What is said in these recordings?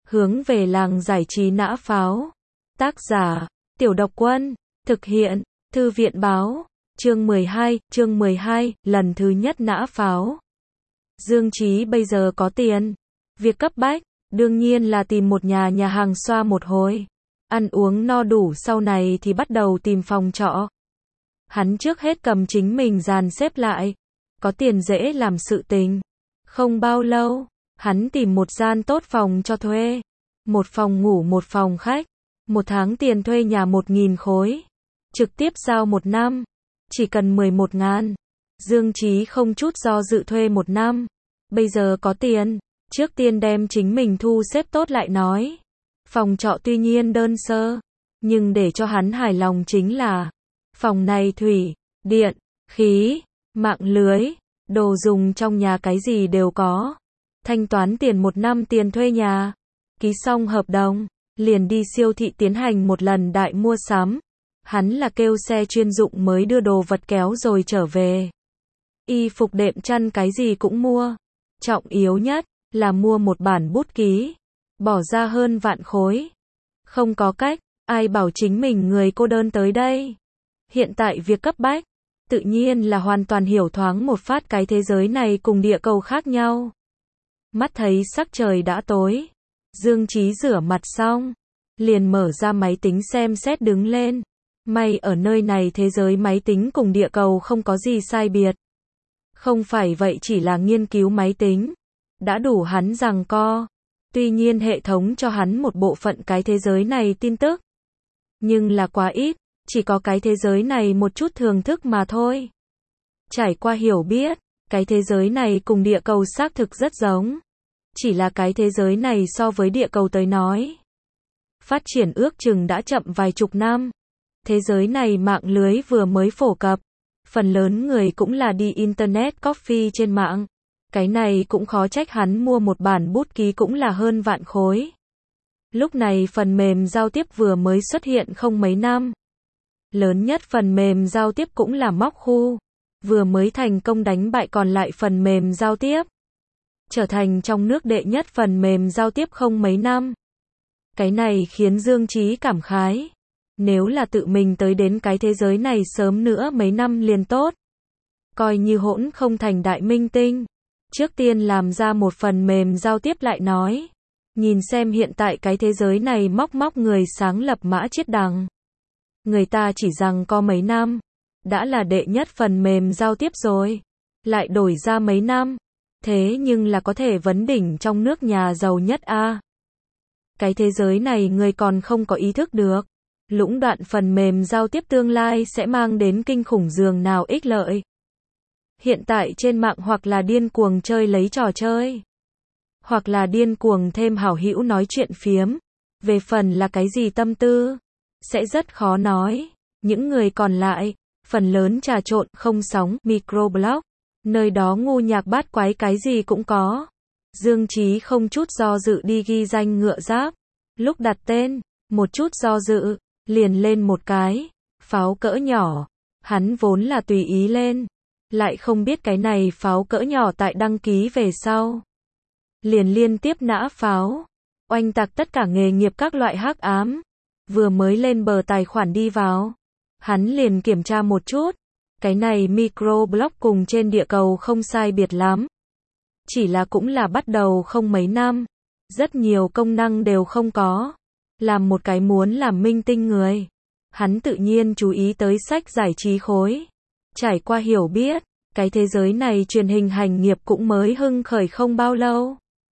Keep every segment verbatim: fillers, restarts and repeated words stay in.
Hướng về làng giải trí nã pháo. Tác giả, Tiểu Độc Quân. Thực hiện, Thư viện báo. Chương mười hai, chương mười hai, lần thứ nhất nã pháo. Dương Chí bây giờ có tiền. Việc cấp bách, đương nhiên là tìm một nhà nhà hàng xoa một hồi. Ăn uống no đủ sau này thì bắt đầu tìm phòng trọ. Hắn trước hết cầm chính mình dàn xếp lại. Có tiền dễ làm sự tình. Không bao lâu, hắn tìm một gian tốt phòng cho thuê. Một phòng ngủ một phòng khách. Một tháng tiền thuê nhà một nghìn khối. Trực tiếp giao một năm. Chỉ cần mười một ngàn. Dương Chí không chút do dự thuê một năm. Bây giờ có tiền. Trước tiên đem chính mình thu xếp tốt lại nói. Phòng trọ tuy nhiên đơn sơ. Nhưng để cho hắn hài lòng chính là. Phòng này thủy, điện, khí, mạng lưới. Đồ dùng trong nhà cái gì đều có. Thanh toán tiền một năm tiền thuê nhà. Ký xong hợp đồng. Liền đi siêu thị tiến hành một lần đại mua sắm. Hắn là kêu xe chuyên dụng mới đưa đồ vật kéo rồi trở về. Y phục đệm chăn cái gì cũng mua. Trọng yếu nhất là mua một bản bút ký. Bỏ ra hơn vạn khối. Không có cách, ai bảo chính mình người cô đơn tới đây. Hiện tại việc cấp bách, tự nhiên là hoàn toàn hiểu thoáng một phát cái thế giới này cùng địa cầu khác nhau. Mắt thấy sắc trời đã tối. Dương Chí rửa mặt xong. Liền mở ra máy tính xem xét đứng lên. May ở nơi này thế giới máy tính cùng địa cầu không có gì sai biệt. Không phải vậy chỉ là nghiên cứu máy tính. Đã đủ hắn giằng co. Tuy nhiên hệ thống cho hắn một bộ phận cái thế giới này tin tức. Nhưng là quá ít. Chỉ có cái thế giới này một chút thưởng thức mà thôi. Trải qua hiểu biết. Cái thế giới này cùng địa cầu xác thực rất giống. Chỉ là cái thế giới này so với địa cầu tới nói. Phát triển ước chừng đã chậm vài chục năm. Thế giới này mạng lưới vừa mới phổ cập. Phần lớn người cũng là đi internet coffee trên mạng. Cái này cũng khó trách hắn mua một bản bút ký cũng là hơn vạn khối. Lúc này phần mềm giao tiếp vừa mới xuất hiện không mấy năm. Lớn nhất phần mềm giao tiếp cũng là Móc Khu. Vừa mới thành công đánh bại còn lại phần mềm giao tiếp. Trở thành trong nước đệ nhất phần mềm giao tiếp không mấy năm. Cái này khiến Dương Chí cảm khái. Nếu là tự mình tới đến cái thế giới này sớm nữa mấy năm liền tốt. Coi như hỗn không thành đại minh tinh. Trước tiên làm ra một phần mềm giao tiếp lại nói. Nhìn xem hiện tại cái thế giới này móc móc người sáng lập Mã Chiết Đằng. Người ta chỉ rằng có mấy năm. Đã là đệ nhất phần mềm giao tiếp rồi. Lại đổi ra mấy năm. Thế nhưng là có thể vấn đỉnh trong nước nhà giàu nhất a. À. Cái thế giới này người còn không có ý thức được. Lũng đoạn phần mềm giao tiếp tương lai sẽ mang đến kinh khủng dường nào ích lợi. Hiện tại trên mạng hoặc là điên cuồng chơi lấy trò chơi. Hoặc là điên cuồng thêm hảo hữu nói chuyện phiếm. Về phần là cái gì tâm tư. Sẽ rất khó nói. Những người còn lại. Phần lớn trà trộn không sóng microblog. Nơi đó ngu nhạc bát quái cái gì cũng có. Dương Chí không chút do dự đi ghi danh ngựa giáp. Lúc đặt tên, một chút do dự, liền lên một cái. Pháo cỡ nhỏ. Hắn vốn là tùy ý lên. Lại không biết cái này pháo cỡ nhỏ tại đăng ký về sau. Liền liên tiếp nã pháo. Oanh tạc tất cả nghề nghiệp các loại hắc ám. Vừa mới lên bờ tài khoản đi vào. Hắn liền kiểm tra một chút. Cái này microblog cùng trên địa cầu không sai biệt lắm. Chỉ là cũng là bắt đầu không mấy năm. Rất nhiều công năng đều không có. Làm một cái muốn làm minh tinh người. Hắn tự nhiên chú ý tới sách giải trí khối. Trải qua hiểu biết. Cái thế giới này truyền hình hành nghiệp cũng mới hưng khởi không bao lâu.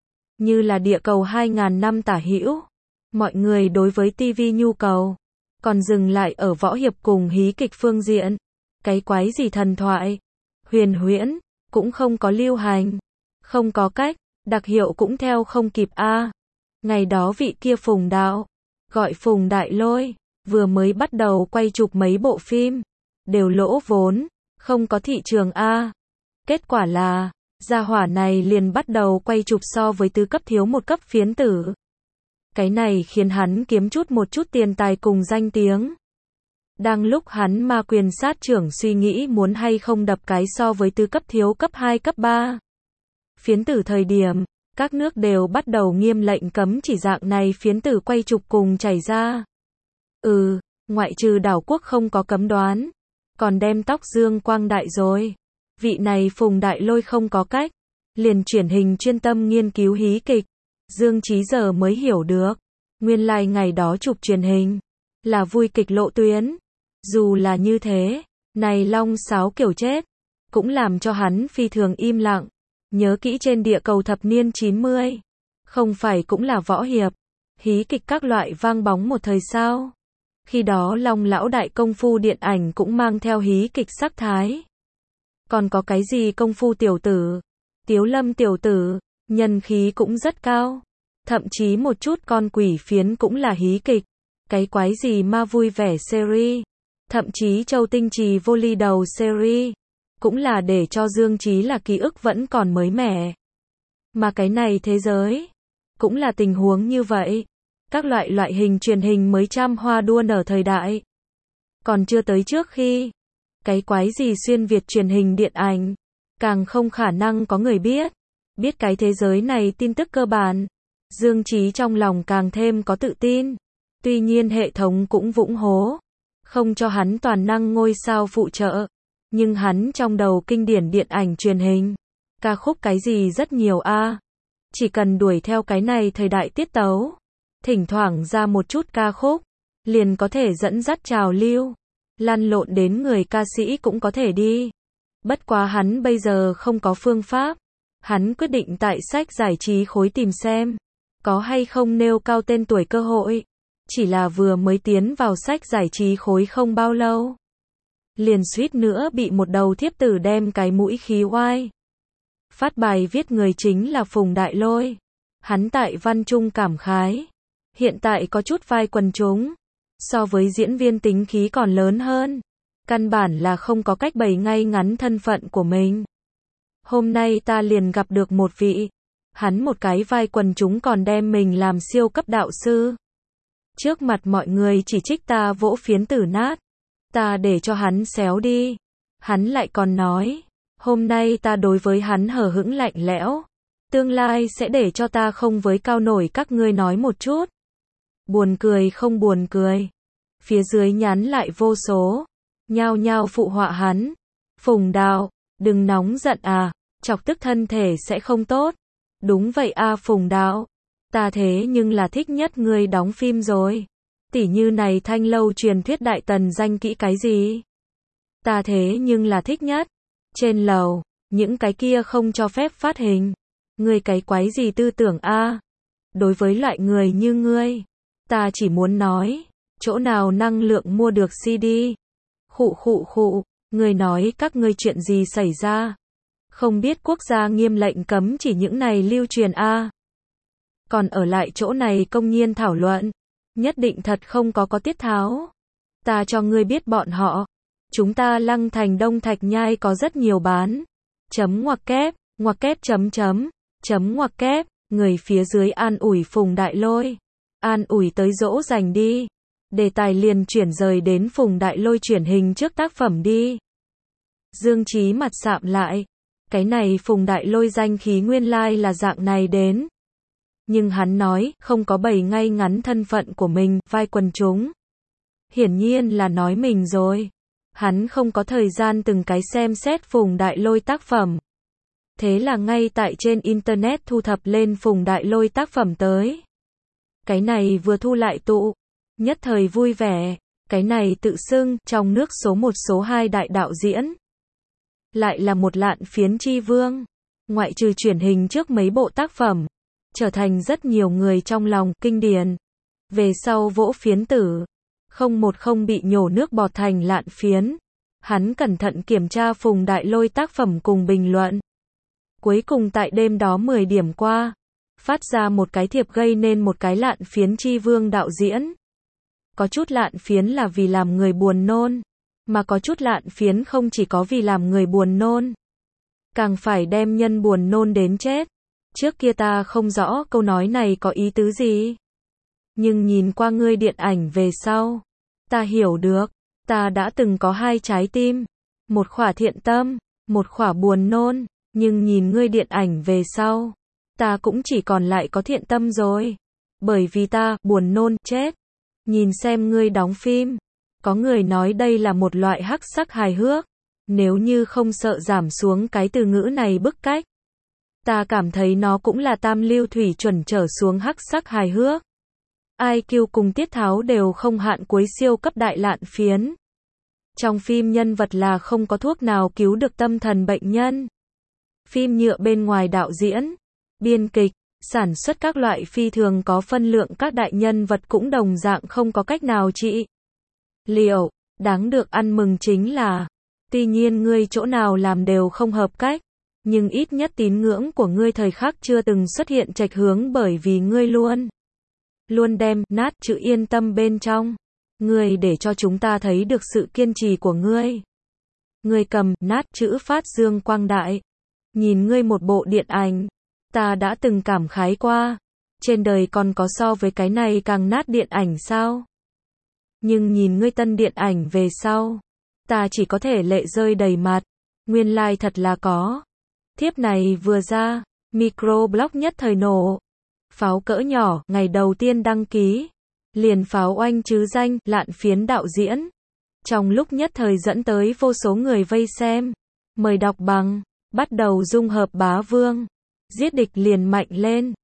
Như là địa cầu hai nghìn năm tả hữu. Mọi người đối với ti vi nhu cầu. Còn dừng lại ở võ hiệp cùng hí kịch phương diện. Cái quái gì thần thoại, huyền huyễn, cũng không có lưu hành. Không có cách, đặc hiệu cũng theo không kịp a. À. Ngày đó vị kia Phùng Đạo, gọi Phùng Đại Lôi, vừa mới bắt đầu quay chụp mấy bộ phim. Đều lỗ vốn, không có thị trường a. À. Kết quả là, gia hỏa này liền bắt đầu quay chụp so với tứ cấp thiếu một cấp phiến tử. Cái này khiến hắn kiếm chút một chút tiền tài cùng danh tiếng. Đang lúc hắn ma quyền sát trưởng suy nghĩ muốn hay không đập cái so với tứ cấp thiếu cấp hai cấp ba. Phiến tử thời điểm, các nước đều bắt đầu nghiêm lệnh cấm chỉ dạng này phiến tử quay chụp cùng chảy ra. Ừ, ngoại trừ đảo quốc không có cấm đoán, còn đem tóc dương quang đại rồi. Vị này Phùng Đại Lôi không có cách, liền chuyển hình chuyên tâm nghiên cứu hí kịch. Dương Chí giờ mới hiểu được, nguyên lai like ngày đó chụp truyền hình là vui kịch lộ tuyến. Dù là như thế, này long sáo kiểu chết cũng làm cho hắn phi thường im lặng. Nhớ kỹ trên địa cầu thập niên chín mươi, không phải cũng là võ hiệp, hí kịch các loại vang bóng một thời sao? Khi đó Long lão đại công phu điện ảnh cũng mang theo hí kịch sắc thái. Còn có cái gì công phu tiểu tử, Tiếu Lâm tiểu tử, nhân khí cũng rất cao. Thậm chí một chút con quỷ phiến cũng là hí kịch. Cái quái gì ma vui vẻ series, thậm chí Châu Tinh Trì vô ly đầu series, cũng là để cho Dương Chí là ký ức vẫn còn mới mẻ. Mà cái này thế giới, cũng là tình huống như vậy. Các loại loại hình truyền hình mới trăm hoa đua nở thời đại. Còn chưa tới trước khi, cái quái gì xuyên Việt truyền hình điện ảnh, càng không khả năng có người biết. Biết cái thế giới này tin tức cơ bản, Dương Chí trong lòng càng thêm có tự tin. Tuy nhiên hệ thống cũng vũng hố, không cho hắn toàn năng ngôi sao phụ trợ. Nhưng hắn trong đầu kinh điển điện ảnh truyền hình, ca khúc cái gì rất nhiều a. Chỉ cần đuổi theo cái này thời đại tiết tấu, thỉnh thoảng ra một chút ca khúc, liền có thể dẫn dắt trào lưu, lăn lộn đến người ca sĩ cũng có thể đi. Bất quá hắn bây giờ không có phương pháp, hắn quyết định tại sách giải trí khối tìm xem, có hay không nêu cao tên tuổi cơ hội. Chỉ là vừa mới tiến vào sách giải trí khối không bao lâu, liền suýt nữa bị một đầu thiếp tử đem cái mũi khí oai. Phát bài viết người chính là Phùng Đại Lôi. Hắn tại văn trung cảm khái, hiện tại có chút vai quần chúng, so với diễn viên tính khí còn lớn hơn. Căn bản là không có cách bày ngay ngắn thân phận của mình. Hôm nay ta liền gặp được một vị, hắn một cái vai quần chúng còn đem mình làm siêu cấp đạo sư. Trước mặt mọi người chỉ trích ta vỗ phiến tử nát. Ta để cho hắn xéo đi. Hắn lại còn nói, hôm nay ta đối với hắn hờ hững lạnh lẽo. Tương lai sẽ để cho ta không với cao nổi các ngươi nói một chút. Buồn cười không buồn cười. Phía dưới nhắn lại vô số, nhao nhao phụ họa hắn. Phùng Đạo, đừng nóng giận à, chọc tức thân thể sẽ không tốt. Đúng vậy a Phùng Đạo, ta thế nhưng là thích nhất ngươi đóng phim rồi. Tỉ như này thanh lâu truyền thuyết đại tần danh kỹ cái gì? Ta thế nhưng là thích nhất. Trên lầu, những cái kia không cho phép phát hình. Ngươi cái quái gì tư tưởng a? Đối với loại người như ngươi, ta chỉ muốn nói, chỗ nào năng lượng mua được xê đê? Khụ khụ khụ, ngươi nói các ngươi chuyện gì xảy ra? Không biết quốc gia nghiêm lệnh cấm chỉ những này lưu truyền a? Còn ở lại chỗ này công nhiên thảo luận, nhất định thật không có có tiết tháo. Ta cho ngươi biết bọn họ, chúng ta Lăng Thành Đông Thạch Nhai có rất nhiều bán. Chấm ngoặc kép, ngoặc kép chấm chấm, chấm ngoặc kép, người phía dưới an ủi Phùng Đại Lôi. An ủi tới dỗ dành đi. Đề tài liền chuyển rời đến Phùng Đại Lôi chuyển hình trước tác phẩm đi. Dương Chí mặt sạm lại. Cái này Phùng Đại Lôi danh khí nguyên lai là dạng này đến. Nhưng hắn nói, không có bày ngay ngắn thân phận của mình, vai quần chúng. Hiển nhiên là nói mình rồi. Hắn không có thời gian từng cái xem xét Phùng Đại Lôi tác phẩm. Thế là ngay tại trên Internet thu thập lên Phùng Đại Lôi tác phẩm tới. Cái này vừa thu lại tụ, nhất thời vui vẻ. Cái này tự xưng, trong nước số một số hai đại đạo diễn. Lại là một lạn phiến chi vương. Ngoại trừ truyền hình trước mấy bộ tác phẩm, trở thành rất nhiều người trong lòng kinh điển. Về sau vỗ phiến tử, không một không bị nhổ nước bọt thành lạn phiến. Hắn cẩn thận kiểm tra Phùng Đại Lôi tác phẩm cùng bình luận. Cuối cùng tại đêm đó mười điểm qua, phát ra một cái thiệp gây nên một cái lạn phiến chi vương đạo diễn. Có chút lạn phiến là vì làm người buồn nôn, mà có chút lạn phiến không chỉ có vì làm người buồn nôn, càng phải đem nhân buồn nôn đến chết. Trước kia ta không rõ câu nói này có ý tứ gì, nhưng nhìn qua ngươi điện ảnh về sau, ta hiểu được. Ta đã từng có hai trái tim, một khỏa thiện tâm, một khỏa buồn nôn, nhưng nhìn ngươi điện ảnh về sau, ta cũng chỉ còn lại có thiện tâm rồi. Bởi vì ta buồn nôn chết. Nhìn xem ngươi đóng phim. Có người nói đây là một loại hắc sắc hài hước. Nếu như không sợ giảm xuống cái từ ngữ này bức cách. Ta cảm thấy nó cũng là tam lưu thủy chuẩn trở xuống hắc sắc hài hước. i kiu cùng tiết tháo đều không hạn cuối siêu cấp đại lạn phiến. Trong phim nhân vật là không có thuốc nào cứu được tâm thần bệnh nhân. Phim nhựa bên ngoài đạo diễn, biên kịch, sản xuất các loại phi thường có phân lượng các đại nhân vật cũng đồng dạng không có cách nào trị. Liệu, đáng được ăn mừng chính là, tuy nhiên ngươi chỗ nào làm đều không hợp cách, nhưng ít nhất tín ngưỡng của ngươi thời khắc chưa từng xuất hiện chệch hướng bởi vì ngươi luôn, luôn đem nát chữ yên tâm bên trong. Ngươi để cho chúng ta thấy được sự kiên trì của ngươi. Ngươi cầm nát chữ phát dương quang đại. Nhìn ngươi một bộ điện ảnh, ta đã từng cảm khái qua, trên đời còn có so với cái này càng nát điện ảnh sao? Nhưng nhìn ngươi tân điện ảnh về sau, ta chỉ có thể lệ rơi đầy mặt, nguyên lai like thật là có. Thiếp này vừa ra, microblog nhất thời nổ. Pháo cỡ nhỏ, ngày đầu tiên đăng ký, liền pháo oanh chứ danh, lạn phiến đạo diễn. Trong lúc nhất thời dẫn tới vô số người vây xem. Mời đọc bằng, bắt đầu dung hợp bá vương. Giết địch liền mạnh lên.